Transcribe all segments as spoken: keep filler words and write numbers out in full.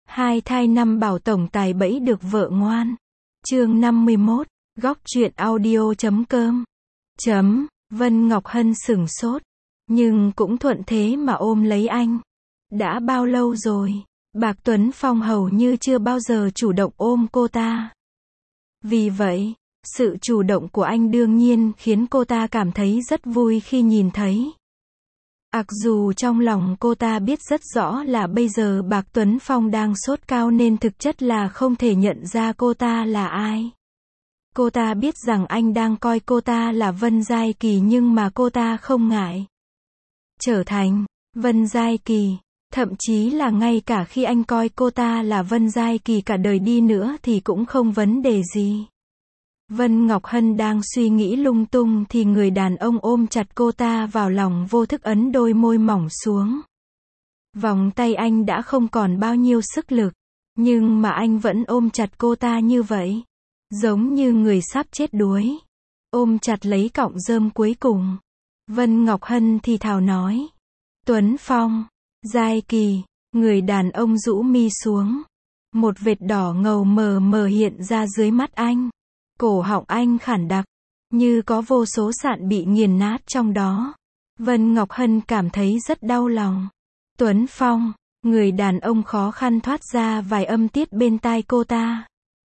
Hai thai năm bảo tổng tài bẫy được vợ ngoan. Chương năm mươi mốt, góc truyện audio chấm com. Chấm, Vân Ngọc Hân sửng sốt, nhưng cũng thuận thế mà ôm lấy anh. Đã bao lâu rồi, Bạc Tuấn Phong hầu như chưa bao giờ chủ động ôm cô ta. Vì vậy, sự chủ động của anh đương nhiên khiến cô ta cảm thấy rất vui khi nhìn thấy. Mặc dù trong lòng cô ta biết rất rõ là bây giờ Bạc Tuấn Phong đang sốt cao nên thực chất là không thể nhận ra cô ta là ai. Cô ta biết rằng anh đang coi cô ta là Vân Giai Kỳ nhưng mà cô ta không ngại trở thành Vân Giai Kỳ. Thậm chí là ngay cả khi anh coi cô ta là Vân Giai Kỳ cả đời đi nữa thì cũng không vấn đề gì. Vân Ngọc Hân đang suy nghĩ lung tung thì người đàn ông ôm chặt cô ta vào lòng vô thức ấn đôi môi mỏng xuống. Vòng tay anh đã không còn bao nhiêu sức lực, nhưng mà anh vẫn ôm chặt cô ta như vậy. Giống như người sắp chết đuối. Ôm chặt lấy cọng rơm cuối cùng. Vân Ngọc Hân thì thào nói. Tuấn Phong, Giai Kỳ, người đàn ông rũ mi xuống. Một vệt đỏ ngầu mờ mờ hiện ra dưới mắt anh. Cổ họng anh khản đặc, như có vô số sạn bị nghiền nát trong đó. Vân Ngọc Hân cảm thấy rất đau lòng. Tuấn Phong, người đàn ông khó khăn thoát ra vài âm tiết bên tai cô ta.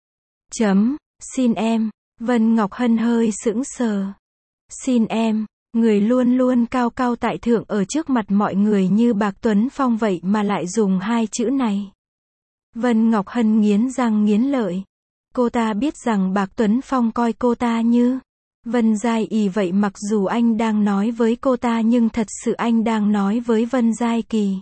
Chấm, xin em, Vân Ngọc Hân hơi sững sờ. Xin em, người luôn luôn cao cao tại thượng ở trước mặt mọi người như Bạc Tuấn Phong vậy mà lại dùng hai chữ này. Vân Ngọc Hân nghiến răng nghiến lợi. Cô ta biết rằng Bạc Tuấn Phong coi cô ta như Vân Giai Kỳ vậy, mặc dù anh đang nói với cô ta nhưng thật sự anh đang nói với Vân Giai Kỳ.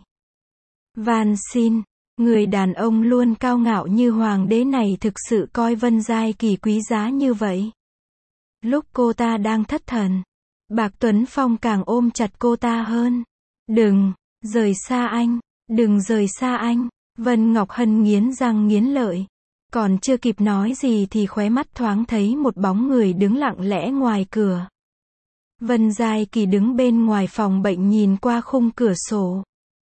Van xin, người đàn ông luôn cao ngạo như hoàng đế này thực sự coi Vân Giai Kỳ quý giá như vậy. Lúc cô ta đang thất thần, Bạc Tuấn Phong càng ôm chặt cô ta hơn. Đừng, rời xa anh, đừng rời xa anh. Vân Ngọc Hân nghiến răng nghiến lợi. Còn chưa kịp nói gì thì khóe mắt thoáng thấy một bóng người đứng lặng lẽ ngoài cửa. Vân Giai Kỳ đứng bên ngoài phòng bệnh nhìn qua khung cửa sổ.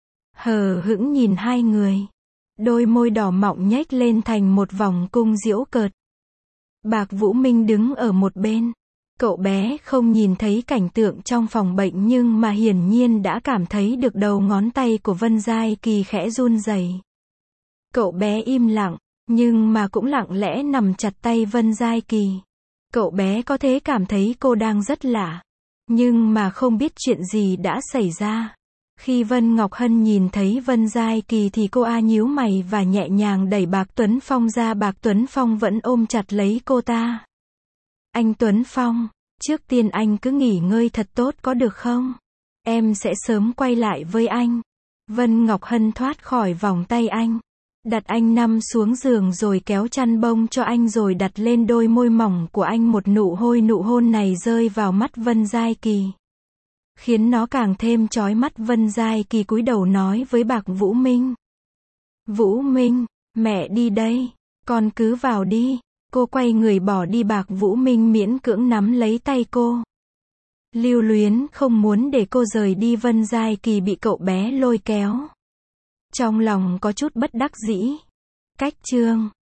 Hờ hững nhìn hai người. Đôi môi đỏ mọng nhếch lên thành một vòng cung giễu cợt. Bạc Vũ Minh đứng ở một bên. Cậu bé không nhìn thấy cảnh tượng trong phòng bệnh nhưng mà hiển nhiên đã cảm thấy được đầu ngón tay của Vân Giai Kỳ khẽ run rẩy. Cậu bé im lặng, nhưng mà cũng lặng lẽ nằm chặt tay Vân Giai Kỳ. Cậu bé có thể cảm thấy cô đang rất lạ, nhưng mà không biết chuyện gì đã xảy ra. Khi Vân Ngọc Hân nhìn thấy Vân Giai Kỳ thì cô a nhíu mày và nhẹ nhàng đẩy Bạc Tuấn Phong ra. Bạc Tuấn Phong vẫn ôm chặt lấy cô ta. Anh Tuấn Phong, trước tiên anh cứ nghỉ ngơi thật tốt có được không? Em sẽ sớm quay lại với anh. Vân Ngọc Hân thoát khỏi vòng tay anh. Đặt anh nằm xuống giường rồi kéo chăn bông cho anh rồi đặt lên đôi môi mỏng của anh một nụ hôi. Nụ hôn này rơi vào mắt Vân Giai Kỳ, khiến nó càng thêm chói mắt. Vân Giai Kỳ cúi đầu nói với Bạc Vũ Minh. Vũ Minh, mẹ đi đây, con cứ vào đi. Cô quay người bỏ đi. Bạc Vũ Minh miễn cưỡng nắm lấy tay cô. Lưu luyến không muốn để cô rời đi. Vân Giai Kỳ bị cậu bé lôi kéo. Trong lòng có chút bất đắc dĩ. Cách chương